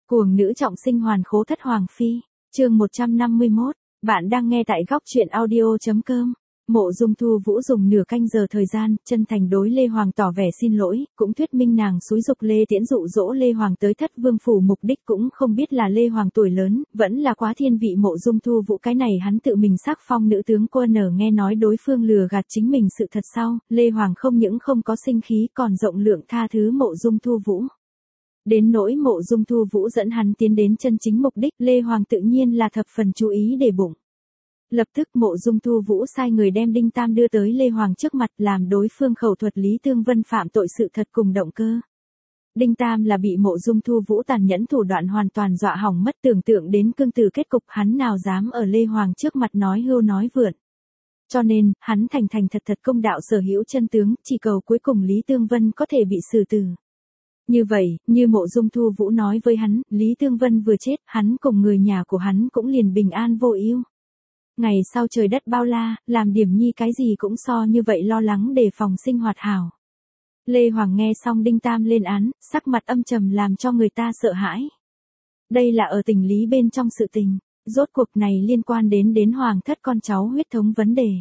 Cuồng nữ trọng sinh hoàn khố thất hoàng phi, chương 151, bạn đang nghe tại góc truyện audio.com. Mộ Dung Thu Vũ dùng nửa canh giờ thời gian, chân thành đối Lê Hoàng tỏ vẻ xin lỗi, cũng thuyết minh nàng xúi dục Lê Tiễn dụ dỗ Lê Hoàng tới Thất Vương phủ, mục đích cũng không biết là Lê Hoàng tuổi lớn, vẫn là quá thiên vị Mộ Dung Thu Vũ, cái này hắn tự mình sắc phong nữ tướng quân ở nghe nói đối phương lừa gạt chính mình sự thật sau, Lê Hoàng không những không có sinh khí còn rộng lượng tha thứ Mộ Dung Thu Vũ. Đến nỗi Mộ Dung Thu Vũ dẫn hắn tiến đến chân chính mục đích, Lê Hoàng tự nhiên là thập phần chú ý để bụng. Lập tức Mộ Dung Thu Vũ sai người đem Đinh Tam đưa tới Lê Hoàng trước mặt, làm đối phương khẩu thuật Lý Tương Vân phạm tội sự thật cùng động cơ. Đinh Tam là bị Mộ Dung Thu Vũ tàn nhẫn thủ đoạn hoàn toàn dọa hỏng mất, tưởng tượng đến cương tử kết cục, hắn nào dám ở Lê Hoàng trước mặt nói hưu nói vượn. Cho nên, hắn thành thật công đạo sở hữu chân tướng, chỉ cầu cuối cùng Lý Tương Vân có thể bị xử tử. Như vậy, như Mộ Dung Thu Vũ nói với hắn, Lý Tương Vân vừa chết, hắn cùng người nhà của hắn cũng liền bình an vô ưu. Ngày sau trời đất bao la, làm điểm nhi cái gì cũng so như vậy lo lắng đề phòng sinh hoạt hảo. Lê Hoàng nghe xong Đinh Tam lên án, sắc mặt âm trầm làm cho người ta sợ hãi. Đây là ở tình lý bên trong sự tình, rốt cuộc này liên quan đến hoàng thất con cháu huyết thống vấn đề.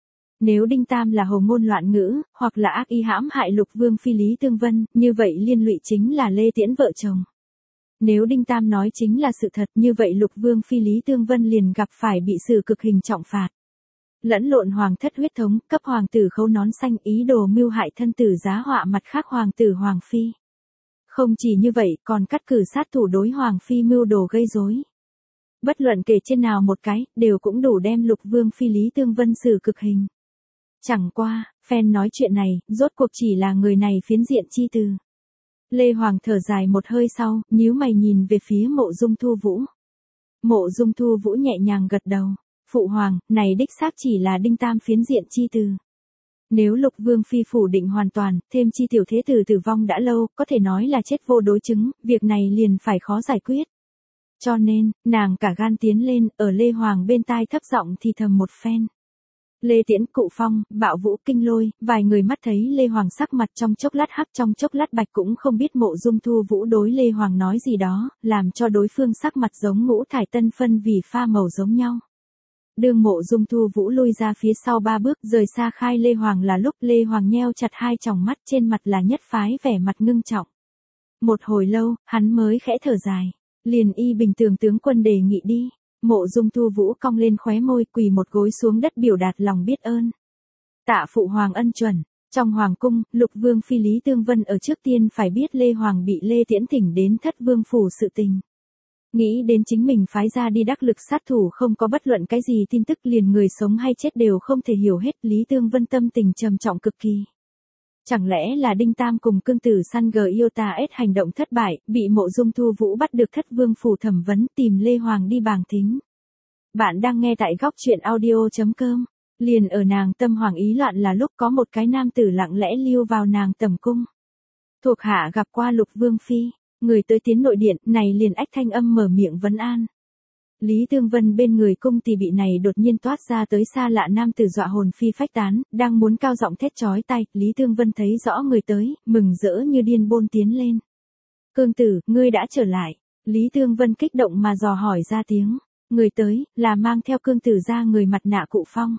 Nếu Đinh Tam là hồ ngôn loạn ngữ, hoặc là ác ý hãm hại Lục Vương phi Lý Tương Vân, như vậy liên lụy chính là Lê Tiễn vợ chồng. Nếu Đinh Tam nói chính là sự thật, như vậy Lục Vương phi Lý Tương Vân liền gặp phải bị xử cực hình trọng phạt. Lẫn lộn hoàng thất huyết thống, cấp hoàng tử khấu nón xanh, ý đồ mưu hại thân tử giá họa mặt khác hoàng tử hoàng phi. Không chỉ như vậy, còn cắt cử sát thủ đối hoàng phi mưu đồ gây rối. Bất luận kể trên nào một cái, đều cũng đủ đem Lục Vương phi Lý Tương Vân xử cực hình. Chẳng qua, phen nói chuyện này, rốt cuộc chỉ là người này phiến diện chi từ. Lê Hoàng thở dài một hơi sau, nhíu mày nhìn về phía Mộ Dung Thu Vũ. Mộ Dung Thu Vũ nhẹ nhàng gật đầu. Phụ hoàng, này đích xác chỉ là Đinh Tam phiến diện chi từ. Nếu Lục Vương phi phủ định hoàn toàn, thêm chi tiểu thế tử tử vong đã lâu, có thể nói là chết vô đối chứng, việc này liền phải khó giải quyết. Cho nên, nàng cả gan tiến lên, ở Lê Hoàng bên tai thấp giọng thì thầm một phen. Lê Tiễn, Cụ Phong, Bạo Vũ, Kinh Lôi, vài người mắt thấy Lê Hoàng sắc mặt trong chốc lát hắc trong chốc lát bạch, cũng không biết Mộ Dung Thu Vũ đối Lê Hoàng nói gì đó, làm cho đối phương sắc mặt giống ngũ thải tân phân vì pha màu giống nhau. Đương Mộ Dung Thu Vũ lui ra phía sau 3 bước, rời xa khai Lê Hoàng là lúc Lê Hoàng nheo chặt hai tròng mắt, trên mặt là nhất phái vẻ mặt ngưng trọng. Một hồi lâu, hắn mới khẽ thở dài. Liền y bình tường tướng quân đề nghị đi. Mộ Dung Thu Vũ cong lên khóe môi, quỳ một gối xuống đất biểu đạt lòng biết ơn. Tạ phụ hoàng ân chuẩn. Trong hoàng cung, Lục Vương phi Lý Tương Vân ở trước tiên phải biết Lê Hoàng bị Lê Tiễn thỉnh đến Thất Vương phủ sự tình. Nghĩ đến chính mình phái ra đi đắc lực sát thủ không có bất luận cái gì tin tức, liền người sống hay chết đều không thể hiểu hết, Lý Tương Vân tâm tình trầm trọng cực kỳ. Chẳng lẽ là Đinh Tam cùng cương tử săn Giotars hành động thất bại, bị Mộ Dung Thu Vũ bắt được Thất Vương phủ thẩm vấn, tìm Lê Hoàng đi bàng thính. Bạn đang nghe tại góc truyện audio.com. Liền ở nàng tâm hoàng ý loạn là lúc có một cái nam tử lặng lẽ lưu vào nàng tầm cung. Thuộc hạ gặp qua Lục Vương phi, người tới tiến nội điện, này liền ách thanh âm mở miệng vấn an. Lý Tương Vân bên người cung thì bị này đột nhiên toát ra tới xa lạ nam tử dọa hồn phi phách tán, đang muốn cao giọng thét chói tai, Lý Tương Vân thấy rõ người tới, mừng rỡ như điên bôn tiến lên. Cương tử, ngươi đã trở lại. Lý Tương Vân kích động mà dò hỏi ra tiếng. Người tới, là mang theo cương tử ra người mặt nạ Cụ Phong.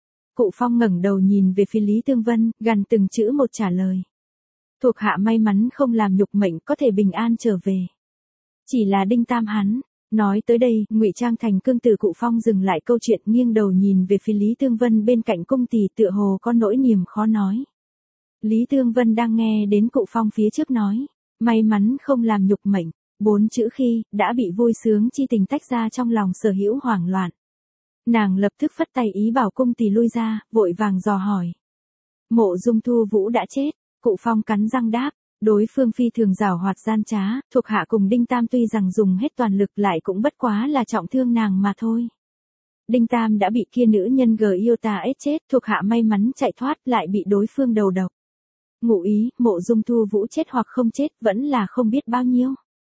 Cụ Phong ngẩng đầu nhìn về phía Lý Tương Vân, gần từng chữ một trả lời. Thuộc hạ may mắn không làm nhục mệnh, có thể bình an trở về. Chỉ là Đinh Tam hắn. Nói tới đây, ngụy trang thành cương tử Cụ Phong dừng lại câu chuyện, nghiêng đầu nhìn về phía Lý Tương Vân bên cạnh cung tỳ, tựa hồ có nỗi niềm khó nói. Lý Tương Vân đang nghe đến Cụ Phong phía trước nói, may mắn không làm nhục mệnh, 4 chữ khi, đã bị vui sướng chi tình tách ra trong lòng sở hữu hoảng loạn. Nàng lập tức phất tay ý bảo cung tỳ lui ra, vội vàng dò hỏi. Mộ Dung Thu Vũ đã chết, Cụ Phong cắn răng đáp. Đối phương phi thường giảo hoạt gian trá, thuộc hạ cùng Đinh Tam tuy rằng dùng hết toàn lực lại cũng bất quá là trọng thương nàng mà thôi. Đinh Tam đã bị kia nữ nhân Giotars chết, thuộc hạ may mắn chạy thoát, lại bị đối phương đầu độc. Ngụ ý, Mộ Dung Thu Vũ chết hoặc không chết, vẫn là không biết bao nhiêu.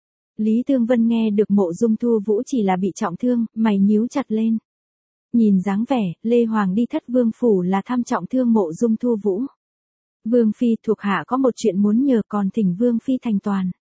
Lý Tương Vân nghe được Mộ Dung Thu Vũ chỉ là bị trọng thương, mày nhíu chặt lên. Nhìn dáng vẻ, Lê Hoàng đi Thất Vương phủ là thăm trọng thương Mộ Dung Thu Vũ. Vương phi, thuộc hạ có một chuyện muốn nhờ, còn thỉnh Vương phi thành toàn.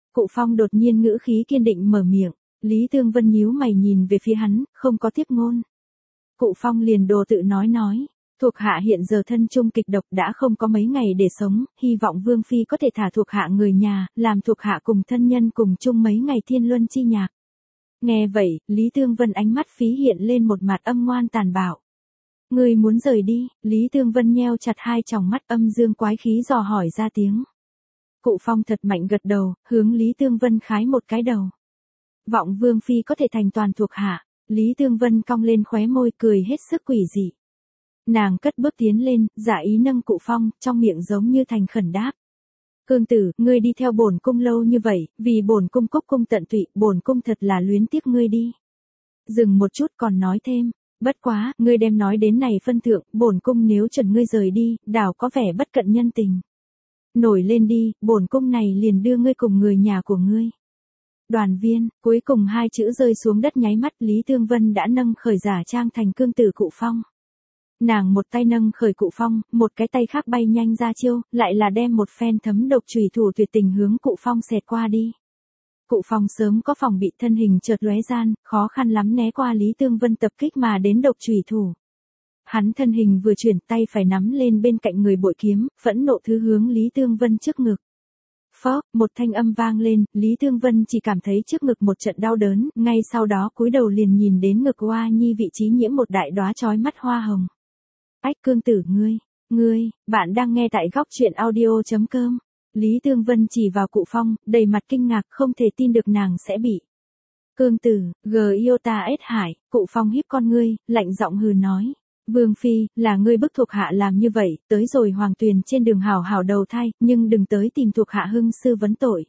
Cụ Phong đột nhiên ngữ khí kiên định mở miệng. Lý Tương Vân nhíu mày nhìn về phía hắn, không có tiếp ngôn. Cụ Phong liền đồ tự nói. Thuộc hạ hiện giờ thân chung kịch độc đã không có mấy ngày để sống, hy vọng Vương Phi có thể thả thuộc hạ người nhà, làm thuộc hạ cùng thân nhân cùng chung mấy ngày thiên luân chi nhạc. Nghe vậy, Lý Tương Vân ánh mắt phí hiện lên một mặt âm ngoan tàn bạo. Ngươi muốn rời đi, Lý Tương Vân nheo chặt hai tròng mắt âm dương quái khí dò hỏi ra tiếng. Cụ Phong thật mạnh gật đầu, hướng Lý Tương Vân khái một cái đầu. Vọng Vương Phi có thể thành toàn thuộc hạ, Lý Tương Vân cong lên khóe môi cười hết sức quỷ dị. Nàng cất bước tiến lên, giả ý nâng Cụ Phong, trong miệng giống như thành khẩn đáp. Cương tử, ngươi đi theo bổn cung lâu như vậy, vì bổn cung cúc cung tận tụy, bổn cung thật là luyến tiếc ngươi đi. Dừng một chút còn nói thêm, bất quá, ngươi đem nói đến này phân thượng, bổn cung nếu chuẩn ngươi rời đi, đảo có vẻ bất cận nhân tình. Nổi lên đi, bổn cung này liền đưa ngươi cùng người nhà của ngươi. Đoàn viên, cuối cùng hai chữ rơi xuống đất nháy mắt Lý Tương Vân đã nâng khởi giả trang thành cương tử Cụ Phong. Nàng một tay nâng khởi Cụ Phong, một cái tay khác bay nhanh ra chiêu, lại là đem một phen thấm độc chùy thủ tuyệt tình hướng Cụ Phong xẹt qua đi. Cụ Phong sớm có phòng bị thân hình chợt lóe gian, khó khăn lắm né qua Lý Tương Vân tập kích mà đến độc chùy thủ. Hắn thân hình vừa chuyển tay phải nắm lên bên cạnh người bội kiếm, phẫn nộ thứ hướng Lý Tương Vân trước ngực. Phó, một thanh âm vang lên, Lý Tương Vân chỉ cảm thấy trước ngực một trận đau đớn, ngay sau đó cúi đầu liền nhìn đến ngực Hoa Nhi vị trí nhiễm một đại đóa chói mắt hoa hồng. Ách cương tử ngươi, bạn đang nghe tại góc truyện audio.com. Lý Tương Vân chỉ vào Cụ Phong, đầy mặt kinh ngạc không thể tin được nàng sẽ bị. Cương tử, Giota ết hải, Cụ Phong híp con ngươi, lạnh giọng hừ nói. Vương Phi, là ngươi bức thuộc hạ làm như vậy, tới rồi hoàng tuyền trên đường hảo hảo đầu thai, nhưng đừng tới tìm thuộc hạ hưng sư vấn tội.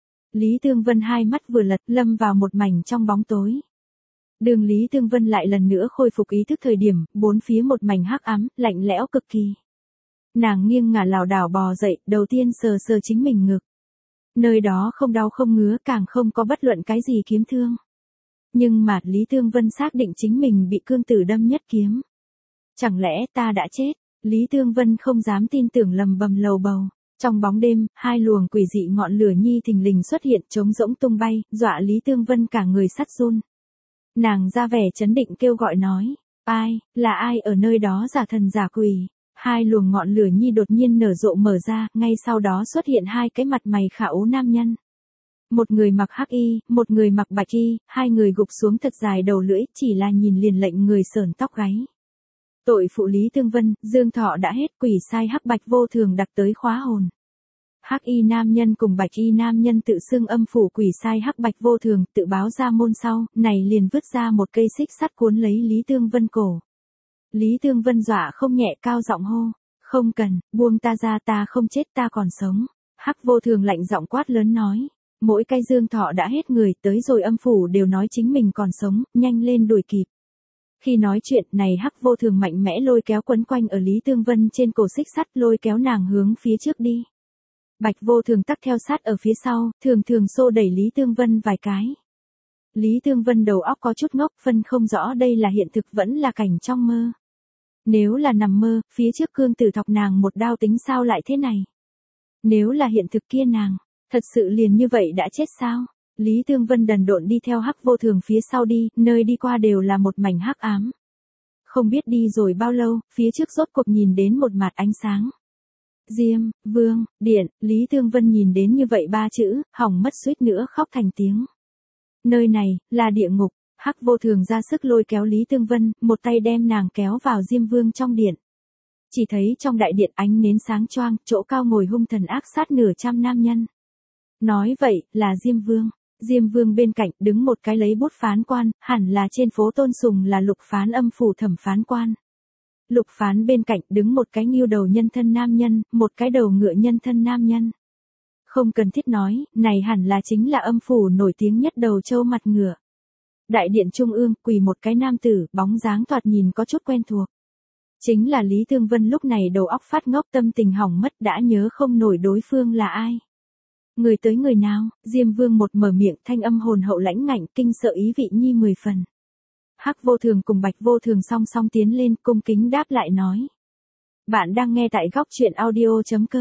Lý Tương Vân hai mắt vừa lật lâm vào một mảnh trong bóng tối. Đường Lý Tương Vân lại lần nữa khôi phục ý thức thời điểm, bốn phía một mảnh hắc ám, lạnh lẽo cực kỳ. Nàng nghiêng ngả lảo đảo bò dậy, đầu tiên sờ sờ chính mình ngực. Nơi đó không đau không ngứa, càng không có bất luận cái gì kiếm thương. Nhưng mà Lý Tương Vân xác định chính mình bị cương tử đâm nhất kiếm. Chẳng lẽ ta đã chết? Lý Tương Vân không dám tin tưởng lầm bầm lầu bầu. Trong bóng đêm, hai luồng quỷ dị ngọn lửa nhi thình lình xuất hiện trống rỗng tung bay, dọa Lý Tương Vân cả người sắt run. Nàng ra vẻ chấn định kêu gọi nói, là ai ở nơi đó giả thần giả quỷ? Hai luồng ngọn lửa nhi đột nhiên nở rộ mở ra, ngay sau đó xuất hiện hai cái mặt mày khả ố nam nhân. Một người mặc hắc y, một người mặc bạch y, hai người gục xuống thật dài đầu lưỡi, chỉ là nhìn liền lệnh người sởn tóc gáy. Tội phụ Lý Tương Vân, dương thọ đã hết, quỷ sai hắc bạch vô thường đặc tới khóa hồn. Hắc y nam nhân cùng bạch y nam nhân tự xưng âm phủ quỷ sai hắc bạch vô thường, tự báo ra môn sau, này liền vứt ra một cây xích sắt cuốn lấy Lý Tương Vân cổ. Lý Tương Vân dọa không nhẹ cao giọng hô, không cần, buông ta ra, ta không chết, ta còn sống. Hắc vô thường lạnh giọng quát lớn nói, mỗi cái dương thọ đã hết người, tới rồi âm phủ đều nói chính mình còn sống, nhanh lên đuổi kịp. Khi nói chuyện này hắc vô thường mạnh mẽ lôi kéo quấn quanh ở Lý Tương Vân trên cổ xích sắt lôi kéo nàng hướng phía trước đi. Bạch vô thường tắc theo sát ở phía sau, thường thường xô đẩy Lý Tương Vân vài cái. Lý Tương Vân đầu óc có chút ngốc, phân không rõ đây là hiện thực vẫn là cảnh trong mơ. Nếu là nằm mơ, phía trước cương tử thọc nàng một đao tính sao lại thế này? Nếu là hiện thực kia nàng, thật sự liền như vậy đã chết sao? Lý Tương Vân đần độn đi theo hắc vô thường phía sau đi, nơi đi qua đều là một mảnh hắc ám. Không biết đi rồi bao lâu, phía trước rốt cuộc nhìn đến một mặt ánh sáng. Diêm, Vương, Điện, Lý Tương Vân nhìn đến như vậy ba chữ, hỏng mất suýt nữa khóc thành tiếng. Nơi này, là địa ngục, hắc vô thường ra sức lôi kéo Lý Tương Vân, một tay đem nàng kéo vào Diêm Vương trong điện. Chỉ thấy trong đại điện ánh nến sáng choang, chỗ cao ngồi hung thần ác sát nửa trăm nam nhân. Nói vậy, là Diêm Vương. Diêm Vương bên cạnh đứng một cái lấy bút phán quan, hẳn là trên phố Tôn Sùng là Lục Phán âm phủ thẩm phán quan. Lục Phán bên cạnh đứng một cái ngưu đầu nhân thân nam nhân, một cái đầu ngựa nhân thân nam nhân. Không cần thiết nói, này hẳn là chính là âm phủ nổi tiếng nhất đầu châu mặt ngựa. Đại điện trung ương, quỳ một cái nam tử, bóng dáng thoạt nhìn có chút quen thuộc. Chính là Lý Tương Vân lúc này đầu óc phát ngốc tâm tình hỏng mất đã nhớ không nổi đối phương là ai. Người tới người nào, Diêm Vương một mở miệng thanh âm hồn hậu lãnh ngạnh kinh sợ ý vị nhi 10 phần. Hắc vô thường cùng bạch vô thường song song tiến lên cung kính đáp lại nói. Bạn đang nghe tại góc truyện audio.com.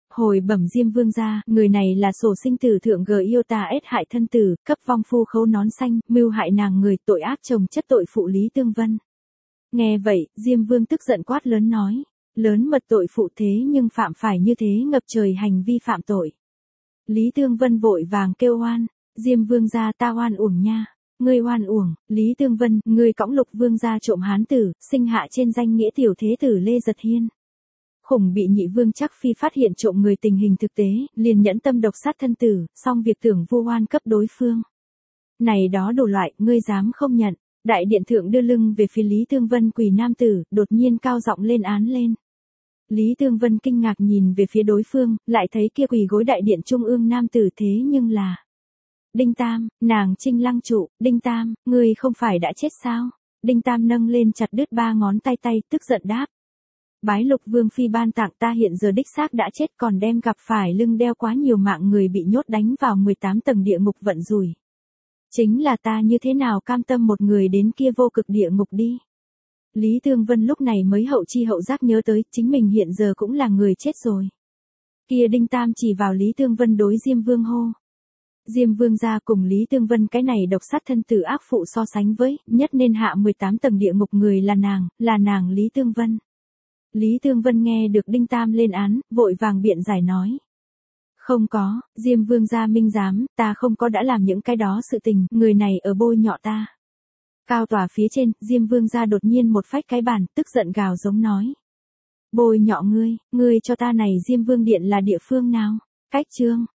Hồi bẩm Diêm Vương gia, người này là sổ sinh tử thượng gờ yêu ta ết hại thân tử, cấp vong phu khấu nón xanh, mưu hại nàng người, tội ác chồng chất tội phụ Lý Tương Vân. Nghe vậy, Diêm Vương tức giận quát lớn nói, lớn mật tội phụ thế nhưng phạm phải như thế ngập trời hành vi phạm tội. Lý Tương Vân vội vàng kêu oan, Diêm Vương gia ta oan uổng nha. Ngươi oan uổng, Lý Tương Vân, ngươi cõng Lục Vương gia trộm hán tử, sinh hạ trên danh nghĩa tiểu thế tử Lê Giật Hiên. Khủng bị Nhị Vương Trắc Phi phát hiện trộm người tình hình thực tế, liền nhẫn tâm độc sát thân tử, xong việc tưởng vu oan cấp đối phương. Này đó đủ loại, ngươi dám không nhận. Đại điện thượng đưa lưng về phía Lý Tương Vân quỳ nam tử, đột nhiên cao giọng lên án lên. Lý Tương Vân kinh ngạc nhìn về phía đối phương, lại thấy kia quỳ gối đại điện trung ương nam tử thế nhưng là Đinh Tam, nàng Trinh Lăng trụ, Đinh Tam, ngươi không phải đã chết sao? Đinh Tam nâng lên chặt đứt 3 ngón tay tức giận đáp. Bái Lục Vương phi ban tặng ta hiện giờ đích xác đã chết, còn đem gặp phải lưng đeo quá nhiều mạng người bị nhốt đánh vào 18 tầng địa ngục vận rủi. Chính là ta như thế nào cam tâm một người đến kia vô cực địa ngục đi. Lý Tương Vân lúc này mới hậu chi hậu giác nhớ tới, chính mình hiện giờ cũng là người chết rồi. Kia Đinh Tam chỉ vào Lý Tương Vân đối Diêm Vương hô. Diêm Vương gia cùng Lý Tương Vân cái này độc sát thân tử ác phụ so sánh với, nhất nên hạ 18 tầng địa ngục người là nàng Lý Tương Vân. Lý Tương Vân nghe được Đinh Tam lên án, vội vàng biện giải nói. Không có, Diêm Vương gia minh giám, ta không có đã làm những cái đó sự tình, người này ở bôi nhọ ta. Cao tòa phía trên, Diêm Vương gia đột nhiên một phách cái bàn, tức giận gào giống nói. Bôi nhọ ngươi cho ta này Diêm Vương điện là địa phương nào? Cách chương.